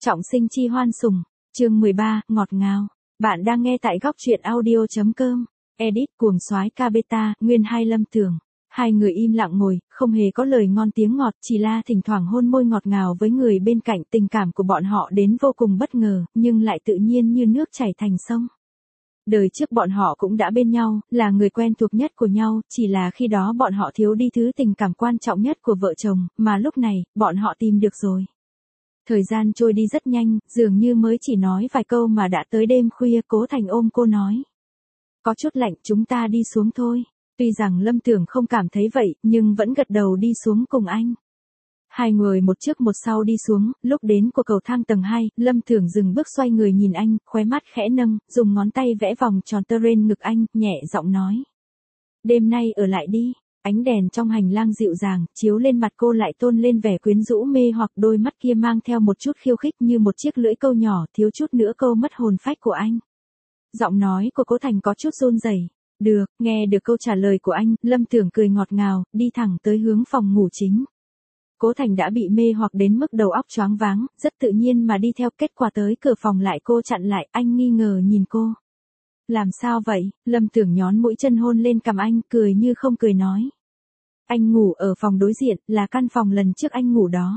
Trọng sinh chi hoan sủng, chương 13, ngọt ngào. Bạn đang nghe tại góc truyện audio.com. Edit cuồng soái Kabeta, nguyên hai Lâm Tưởng. Hai người im lặng ngồi, không hề có lời ngon tiếng ngọt, chỉ là thỉnh thoảng hôn môi ngọt ngào với người bên cạnh. Tình cảm của bọn họ đến vô cùng bất ngờ, nhưng lại tự nhiên như nước chảy thành sông. Đời trước bọn họ cũng đã bên nhau, là người quen thuộc nhất của nhau, chỉ là khi đó bọn họ thiếu đi thứ tình cảm quan trọng nhất của vợ chồng, mà lúc này, bọn họ tìm được rồi. Thời gian trôi đi rất nhanh, dường như mới chỉ nói vài câu mà đã tới đêm khuya. Cố Thành ôm cô nói. Có chút lạnh, chúng ta đi xuống thôi. Tuy rằng Lâm Tưởng không cảm thấy vậy, nhưng vẫn gật đầu đi xuống cùng anh. Hai người một trước một sau đi xuống, lúc đến của cầu thang tầng 2, Lâm Tưởng dừng bước xoay người nhìn anh, khóe mắt khẽ nâng, dùng ngón tay vẽ vòng tròn tơ trên ngực anh, nhẹ giọng nói. Đêm nay ở lại đi. Ánh đèn trong hành lang dịu dàng, chiếu lên mặt cô lại tôn lên vẻ quyến rũ mê hoặc đôi mắt kia mang theo một chút khiêu khích như một chiếc lưỡi câu nhỏ, thiếu chút nữa câu mất hồn phách của anh. Giọng nói của Cố Thành có chút run rẩy. Được, nghe được câu trả lời của anh, Lâm Tưởng cười ngọt ngào, đi thẳng tới hướng phòng ngủ chính. Cố Thành đã bị mê hoặc đến mức đầu óc choáng váng, rất tự nhiên mà đi theo, kết quả tới cửa phòng lại cô chặn lại, anh nghi ngờ nhìn cô. Làm sao vậy? Lâm Tưởng nhón mũi chân hôn lên cằm anh, cười như không cười nói. Anh ngủ ở phòng đối diện, là căn phòng lần trước anh ngủ đó.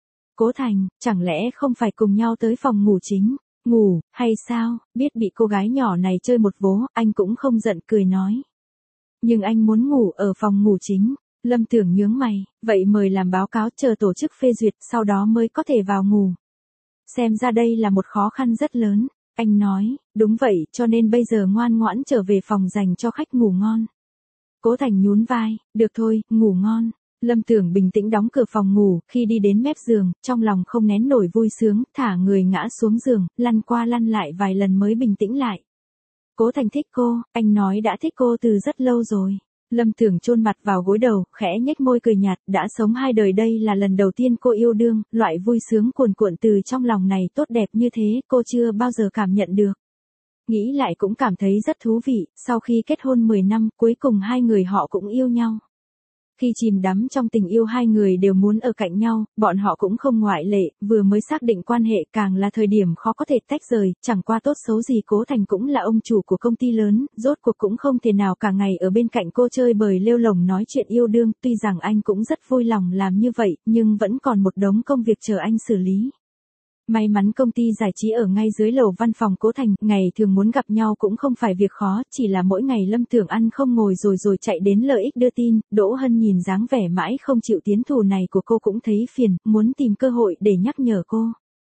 Cố Thành, chẳng lẽ không phải cùng nhau tới phòng ngủ chính, ngủ, hay sao? Biết bị cô gái nhỏ này chơi một vố, anh cũng không giận, cười nói. Nhưng anh muốn ngủ ở phòng ngủ chính. Lâm Tưởng nhướng mày, vậy mời làm báo cáo chờ tổ chức phê duyệt, sau đó mới có thể vào ngủ. Xem ra đây là một khó khăn rất lớn. Anh nói, đúng vậy, cho nên bây giờ ngoan ngoãn trở về phòng dành cho khách ngủ ngon. Cố Thành nhún vai, được thôi, ngủ ngon. Lâm Tưởng bình tĩnh đóng cửa phòng ngủ, khi đi đến mép giường, trong lòng không nén nổi vui sướng, thả người ngã xuống giường, lăn qua lăn lại vài lần mới bình tĩnh lại. Cố Thành thích cô, anh nói đã thích cô từ rất lâu rồi. Lâm Tưởng chôn mặt vào gối đầu, khẽ nhếch môi cười nhạt, đã sống hai đời đây là lần đầu tiên cô yêu đương, loại vui sướng cuồn cuộn từ trong lòng này tốt đẹp như thế, cô chưa bao giờ cảm nhận được. Nghĩ lại cũng cảm thấy rất thú vị, sau khi kết hôn 10 năm, cuối cùng hai người họ cũng yêu nhau. Khi chìm đắm trong tình yêu hai người đều muốn ở cạnh nhau, bọn họ cũng không ngoại lệ, vừa mới xác định quan hệ càng là thời điểm khó có thể tách rời, chẳng qua tốt xấu gì Cố Thành cũng là ông chủ của công ty lớn, rốt cuộc cũng không thể nào cả ngày ở bên cạnh cô chơi bời lêu lổng nói chuyện yêu đương, tuy rằng anh cũng rất vui lòng làm như vậy, nhưng vẫn còn một đống công việc chờ anh xử lý. May mắn công ty giải trí ở ngay dưới lầu văn phòng Cố Thành, ngày thường muốn gặp nhau cũng không phải việc khó, chỉ là mỗi ngày Lâm Tưởng ăn không ngồi rồi chạy đến lợi ích đưa tin. Đỗ Hân nhìn dáng vẻ mãi không chịu tiến thù này của cô cũng thấy phiền, muốn tìm cơ hội để nhắc nhở cô.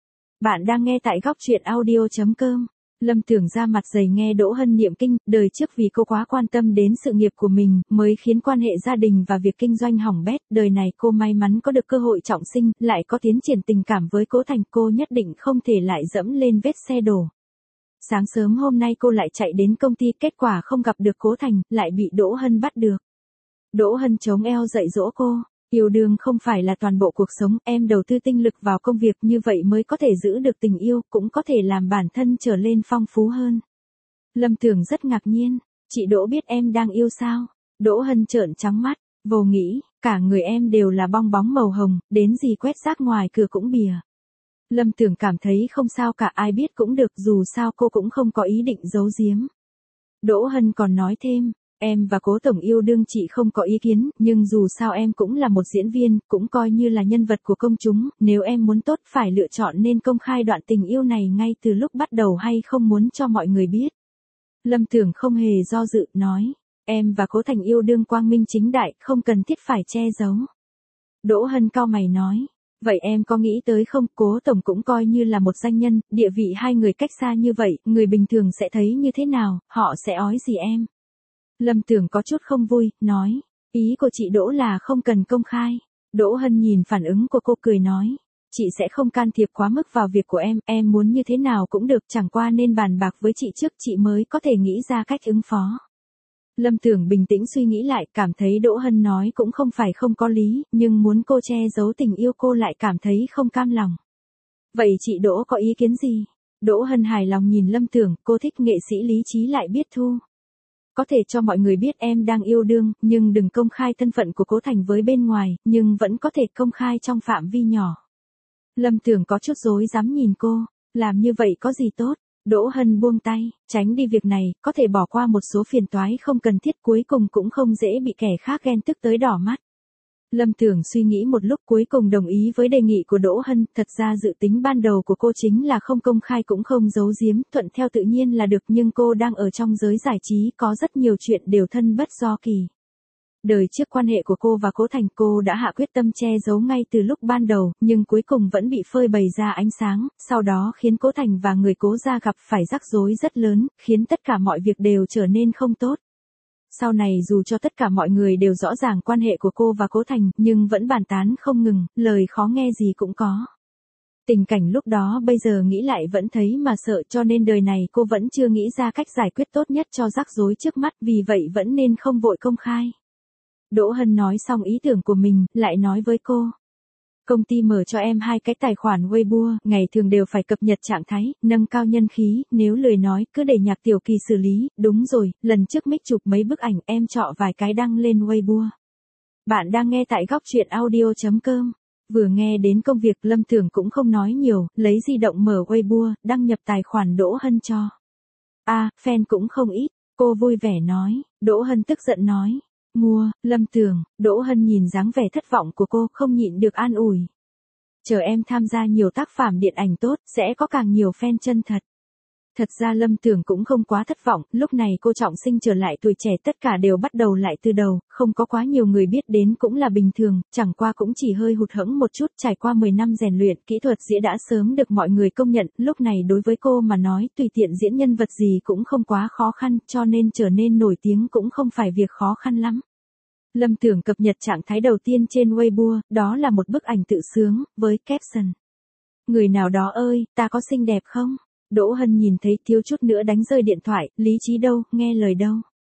Bạn đang nghe tại góc truyện audio.com. Lâm Tưởng ra mặt dày nghe Đỗ Hân niệm kinh, đời trước vì cô quá quan tâm đến sự nghiệp của mình, mới khiến quan hệ gia đình và việc kinh doanh hỏng bét, đời này cô may mắn có được cơ hội trọng sinh, lại có tiến triển tình cảm với Cố Thành, cô nhất định không thể lại dẫm lên vết xe đổ. Sáng sớm hôm nay cô lại chạy đến công ty, kết quả không gặp được Cố Thành, lại bị Đỗ Hân bắt được. Đỗ Hân chống eo dạy dỗ cô. Yêu đương không phải là toàn bộ cuộc sống, em đầu tư tinh lực vào công việc như vậy mới có thể giữ được tình yêu, cũng có thể làm bản thân trở lên phong phú hơn. Lâm Tưởng rất ngạc nhiên, chị Đỗ biết em đang yêu sao? Đỗ Hân trợn trắng mắt, vô nghĩ, cả người em đều là bong bóng màu hồng, đến gì quét rác ngoài cửa cũng bìa. Lâm Tưởng cảm thấy không sao cả, ai biết cũng được, dù sao cô cũng không có ý định giấu giếm. Đỗ Hân còn nói thêm. Em và Cố tổng yêu đương chị không có ý kiến, nhưng dù sao em cũng là một diễn viên, cũng coi như là nhân vật của công chúng, nếu em muốn tốt phải lựa chọn nên công khai đoạn tình yêu này ngay từ lúc bắt đầu hay không muốn cho mọi người biết. Lâm Tưởng không hề do dự, nói, em và Cố Thành yêu đương quang minh chính đại, không cần thiết phải che giấu. Đỗ Hân cau mày nói, vậy em có nghĩ tới không, Cố tổng cũng coi như là một danh nhân, địa vị hai người cách xa như vậy, người bình thường sẽ thấy như thế nào, họ sẽ ói gì em? Lâm Tưởng có chút không vui, nói, ý của chị Đỗ là không cần công khai. Đỗ Hân nhìn phản ứng của cô cười nói, chị sẽ không can thiệp quá mức vào việc của em muốn như thế nào cũng được, chẳng qua nên bàn bạc với chị trước chị mới có thể nghĩ ra cách ứng phó. Lâm Tưởng bình tĩnh suy nghĩ lại, cảm thấy Đỗ Hân nói cũng không phải không có lý, nhưng muốn cô che giấu tình yêu cô lại cảm thấy không cam lòng. Vậy chị Đỗ có ý kiến gì? Đỗ Hân hài lòng nhìn Lâm Tưởng, cô thích nghệ sĩ lý trí lại biết thu. Có thể cho mọi người biết em đang yêu đương, nhưng đừng công khai thân phận của Cố Thành với bên ngoài, nhưng vẫn có thể công khai trong phạm vi nhỏ. Lâm Tưởng có chút rối rắm nhìn cô, làm như vậy có gì tốt? Đỗ Hân buông tay, tránh đi việc này, có thể bỏ qua một số phiền toái không cần thiết, cuối cùng cũng không dễ bị kẻ khác ghen tức tới đỏ mắt. Lâm Tưởng suy nghĩ một lúc cuối cùng đồng ý với đề nghị của Đỗ Hân, thật ra dự tính ban đầu của cô chính là không công khai cũng không giấu giếm, thuận theo tự nhiên là được, nhưng cô đang ở trong giới giải trí, có rất nhiều chuyện đều thân bất do kỳ. Đời trước quan hệ của cô và Cố Thành, cô đã hạ quyết tâm che giấu ngay từ lúc ban đầu, nhưng cuối cùng vẫn bị phơi bày ra ánh sáng, sau đó khiến Cố Thành và người Cố gia gặp phải rắc rối rất lớn, khiến tất cả mọi việc đều trở nên không tốt. Sau này dù cho tất cả mọi người đều rõ ràng quan hệ của cô và Cố Thành, nhưng vẫn bàn tán không ngừng, lời khó nghe gì cũng có. Tình cảnh lúc đó bây giờ nghĩ lại vẫn thấy mà sợ, cho nên đời này cô vẫn chưa nghĩ ra cách giải quyết tốt nhất cho rắc rối trước mắt, vì vậy vẫn nên không vội công khai. Đỗ Hân nói xong ý tưởng của mình, lại nói với cô. Công ty mở cho em 2 cái tài khoản Weibo, ngày thường đều phải cập nhật trạng thái, nâng cao nhân khí, nếu lười nói, cứ để Nhạc Tiểu Kỳ xử lý, đúng rồi, lần trước Mick chụp mấy bức ảnh, em chọn vài cái đăng lên Weibo. Bạn đang nghe tại góc truyện audio.com. Vừa nghe đến công việc, Lâm Tưởng cũng không nói nhiều, lấy di động mở Weibo, đăng nhập tài khoản Đỗ Hân cho. Fan cũng không ít, cô vui vẻ nói, Đỗ Hân tức giận nói. Mua, Lâm Tưởng, Đỗ Hân nhìn dáng vẻ thất vọng của cô, không nhịn được an ủi. Chờ em tham gia nhiều tác phẩm điện ảnh tốt, sẽ có càng nhiều fan chân thật. Thật ra Lâm Tưởng cũng không quá thất vọng, lúc này cô trọng sinh trở lại tuổi trẻ, tất cả đều bắt đầu lại từ đầu, không có quá nhiều người biết đến cũng là bình thường, chẳng qua cũng chỉ hơi hụt hẫng một chút, trải qua 10 năm rèn luyện, kỹ thuật diễn đã sớm được mọi người công nhận, lúc này đối với cô mà nói, tùy tiện diễn nhân vật gì cũng không quá khó khăn, cho nên trở nên nổi tiếng cũng không phải việc khó khăn lắm. Lâm Tưởng cập nhật trạng thái đầu tiên trên Weibo, đó là một bức ảnh tự sướng, với caption. Người nào đó ơi, ta có xinh đẹp không? Đỗ Hân nhìn thấy thiếu chút nữa đánh rơi điện thoại, lý trí đâu, nghe lời đâu.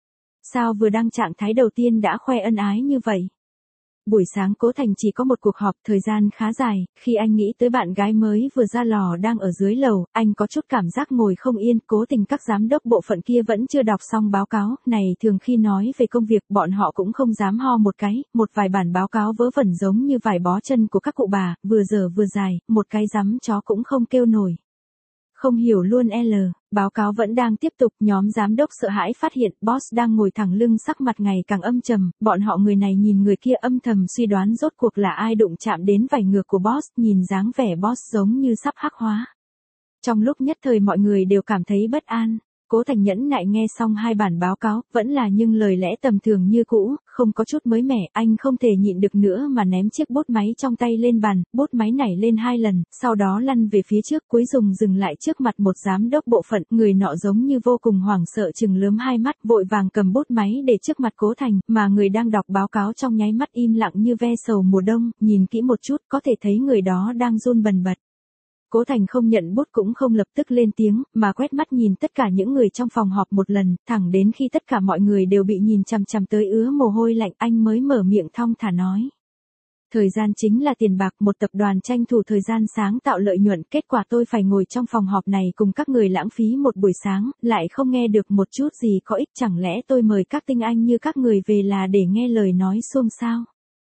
Sao vừa đăng trạng thái đầu tiên đã khoe ân ái như vậy? Buổi sáng Cố Thành chỉ có một cuộc họp, thời gian khá dài, khi anh nghĩ tới bạn gái mới vừa ra lò đang ở dưới lầu, anh có chút cảm giác ngồi không yên, cố tình các giám đốc bộ phận kia vẫn chưa đọc xong báo cáo, này thường khi nói về công việc bọn họ cũng không dám ho một cái, một vài bản báo cáo vớ vẩn giống như vải bó chân của các cụ bà, vừa dở vừa dài, một cái dám chó cũng không kêu nổi. Không hiểu luôn báo cáo vẫn đang tiếp tục, nhóm giám đốc sợ hãi phát hiện boss đang ngồi thẳng lưng, sắc mặt ngày càng âm trầm, bọn họ người này nhìn người kia âm thầm suy đoán rốt cuộc là ai đụng chạm đến vảy ngược của boss, nhìn dáng vẻ boss giống như sắp hắc hóa. Trong lúc nhất thời mọi người đều cảm thấy bất an. Cố Thành nhẫn nại nghe xong 2 bản báo cáo, vẫn là nhưng lời lẽ tầm thường như cũ, không có chút mới mẻ, anh không thể nhịn được nữa mà ném chiếc bút máy trong tay lên bàn, bút máy nảy lên 2 lần, sau đó lăn về phía trước, cuối cùng dừng lại trước mặt một giám đốc bộ phận, người nọ giống như vô cùng hoảng sợ trừng lớn 2 mắt, vội vàng cầm bút máy để trước mặt Cố Thành, mà người đang đọc báo cáo trong nháy mắt im lặng như ve sầu mùa đông, nhìn kỹ một chút, có thể thấy người đó đang run bần bật. Cố Thành không nhận bút cũng không lập tức lên tiếng, mà quét mắt nhìn tất cả những người trong phòng họp một lần, thẳng đến khi tất cả mọi người đều bị nhìn chằm chằm tới ứa mồ hôi lạnh, anh mới mở miệng thong thả nói. Thời gian chính là tiền bạc, một tập đoàn tranh thủ thời gian sáng tạo lợi nhuận, kết quả tôi phải ngồi trong phòng họp này cùng các người lãng phí một buổi sáng, lại không nghe được một chút gì có ích, chẳng lẽ tôi mời các tinh anh như các người về là để nghe lời nói xuông sao?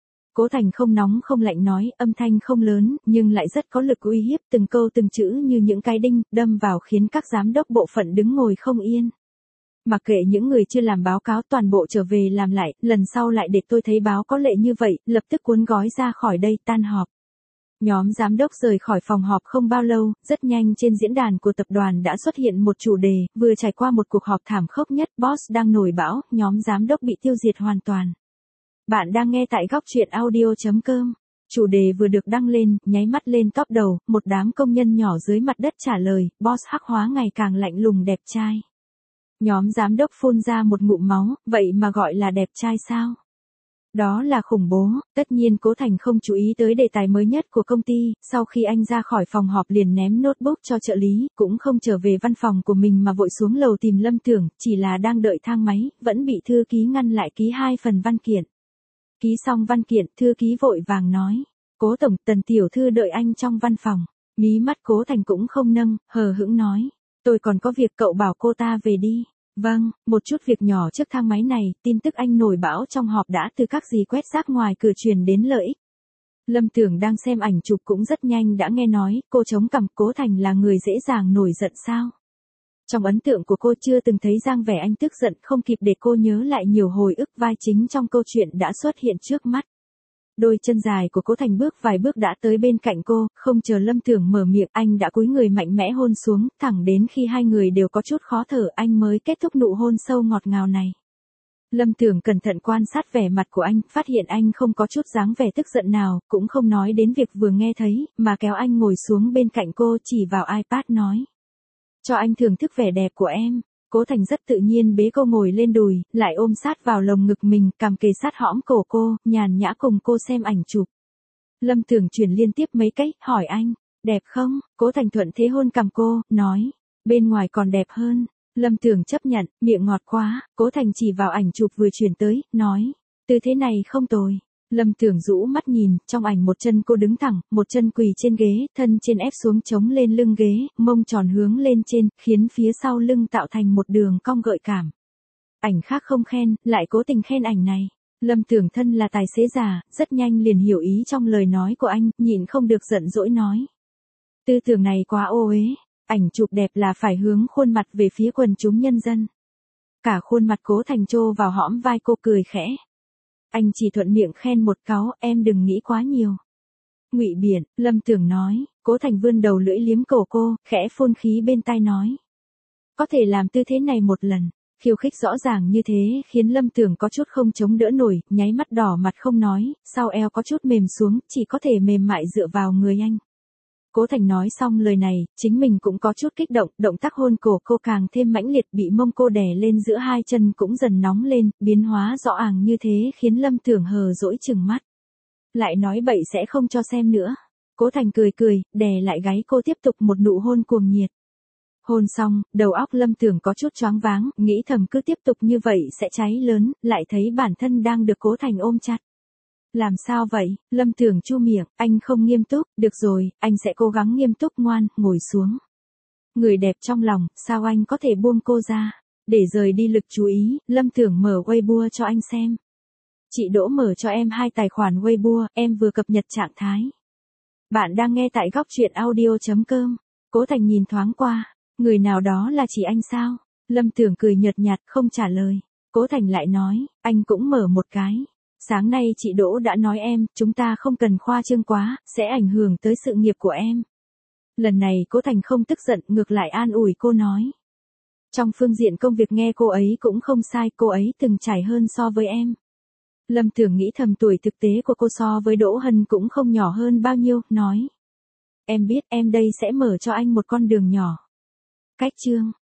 Cố Thành không nóng không lạnh nói, âm thanh không lớn, nhưng lại rất có lực uy hiếp, từng câu từng chữ như những cái đinh, đâm vào khiến các giám đốc bộ phận đứng ngồi không yên. Mặc kệ những người chưa làm báo cáo, toàn bộ trở về làm lại, lần sau lại để tôi thấy báo có lệ như vậy, lập tức cuốn gói ra khỏi đây, tan họp. Nhóm giám đốc rời khỏi phòng họp không bao lâu, rất nhanh trên diễn đàn của tập đoàn đã xuất hiện một chủ đề, vừa trải qua một cuộc họp thảm khốc nhất, boss đang nổi bão, nhóm giám đốc bị tiêu diệt hoàn toàn. Bạn đang nghe tại góc truyện audio.com. Chủ đề vừa được đăng lên, nháy mắt lên top đầu, một đám công nhân nhỏ dưới mặt đất trả lời, boss hắc hóa ngày càng lạnh lùng đẹp trai. Nhóm giám đốc phun ra một ngụm máu, vậy mà gọi là đẹp trai sao? Đó là khủng bố, tất nhiên Cố Thành không chú ý tới đề tài mới nhất của công ty, sau khi anh ra khỏi phòng họp liền ném notebook cho trợ lý, cũng không trở về văn phòng của mình mà vội xuống lầu tìm Lâm Tưởng, chỉ là đang đợi thang máy, vẫn bị thư ký ngăn lại ký 2 phần văn kiện. Ký xong văn kiện, thư ký vội vàng nói, Cố tổng, Tần tiểu thư đợi anh trong văn phòng. Mí mắt Cố Thành cũng không nâng, hờ hững nói, tôi còn có việc, cậu bảo cô ta về đi. Vâng, một chút việc nhỏ trước thang máy này, tin tức anh nổi bão trong họp đã từ các dì quét rác ngoài cửa truyền đến lợi ích. Lâm Tưởng đang xem ảnh chụp cũng rất nhanh đã nghe nói, cô chống cằm, Cố Thành là người dễ dàng nổi giận sao? Trong ấn tượng của cô chưa từng thấy dáng vẻ anh tức giận, không kịp để cô nhớ lại nhiều hồi ức vai chính trong câu chuyện đã xuất hiện trước mắt. Đôi chân dài của Cố Thành bước vài bước đã tới bên cạnh cô, không chờ Lâm Tưởng mở miệng, anh đã cúi người mạnh mẽ hôn xuống, thẳng đến khi hai người đều có chút khó thở anh mới kết thúc nụ hôn sâu ngọt ngào này. Lâm Tưởng cẩn thận quan sát vẻ mặt của anh, phát hiện anh không có chút dáng vẻ tức giận nào, cũng không nói đến việc vừa nghe thấy, mà kéo anh ngồi xuống bên cạnh cô chỉ vào iPad nói. Cho anh thưởng thức vẻ đẹp của em. Cố Thành rất tự nhiên bế cô ngồi lên đùi, lại ôm sát vào lồng ngực mình, cằm kề sát hõm cổ cô, nhàn nhã cùng cô xem ảnh chụp. Lâm Tưởng chuyển liên tiếp mấy cái, hỏi anh, đẹp không? Cố Thành thuận thế hôn cằm cô, nói, bên ngoài còn đẹp hơn. Lâm Tưởng chấp nhận, miệng ngọt quá, Cố Thành chỉ vào ảnh chụp vừa chuyển tới, nói, tư thế này không tồi. Lâm Tưởng rũ mắt nhìn, trong ảnh một chân cô đứng thẳng, một chân quỳ trên ghế, thân trên ép xuống chống lên lưng ghế, mông tròn hướng lên trên, khiến phía sau lưng tạo thành một đường cong gợi cảm. Ảnh khác không khen, lại cố tình khen ảnh này. Lâm Tưởng thân là tài xế già, rất nhanh liền hiểu ý trong lời nói của anh, nhịn không được giận dỗi nói. Tư tưởng này quá ô uế, ảnh chụp đẹp là phải hướng khuôn mặt về phía quần chúng nhân dân. Cả khuôn mặt Cố Thành chô vào hõm vai cô cười khẽ. Anh chỉ thuận miệng khen một cáu, em đừng nghĩ quá nhiều. Ngụy biện, Lâm Tưởng nói, Cố Thành vươn đầu lưỡi liếm cổ cô, khẽ phun khí bên tai nói. Có thể làm tư thế này một lần, khiêu khích rõ ràng như thế khiến Lâm Tưởng có chút không chống đỡ nổi, nháy mắt đỏ mặt không nói, sau eo có chút mềm xuống, chỉ có thể mềm mại dựa vào người anh. Cố Thành nói xong lời này, chính mình cũng có chút kích động, động tác hôn cổ cô càng thêm mãnh liệt, bị mông cô đè lên giữa hai chân cũng dần nóng lên, biến hóa rõ àng như thế khiến Lâm Tưởng hờ dỗi chừng mắt. Lại nói bậy sẽ không cho xem nữa. Cố Thành cười cười, đè lại gáy cô tiếp tục một nụ hôn cuồng nhiệt. Hôn xong, đầu óc Lâm Tưởng có chút choáng váng, nghĩ thầm cứ tiếp tục như vậy sẽ cháy lớn, lại thấy bản thân đang được Cố Thành ôm chặt. Làm sao vậy? Lâm Tưởng chu miệng, anh không nghiêm túc, được rồi, anh sẽ cố gắng nghiêm túc ngoan, ngồi xuống. Người đẹp trong lòng, sao anh có thể buông cô ra? Để rời đi lực chú ý, Lâm Tưởng mở Weibo cho anh xem. Chị Đỗ mở cho em 2 tài khoản Weibo, em vừa cập nhật trạng thái. Bạn đang nghe tại góc truyện audio.com. Cố Thành nhìn thoáng qua, người nào đó là chị anh sao? Lâm Tưởng cười nhợt nhạt không trả lời. Cố Thành lại nói, anh cũng mở một cái. Sáng nay chị Đỗ đã nói em, chúng ta không cần khoa trương quá, sẽ ảnh hưởng tới sự nghiệp của em. Lần này Cố Thành không tức giận, ngược lại an ủi cô nói. Trong phương diện công việc nghe cô ấy cũng không sai, cô ấy từng trải hơn so với em. Lâm Tưởng nghĩ thầm tuổi thực tế của cô so với Đỗ Hân cũng không nhỏ hơn bao nhiêu, nói. Em biết em đây sẽ mở cho anh một con đường nhỏ. Cách chương.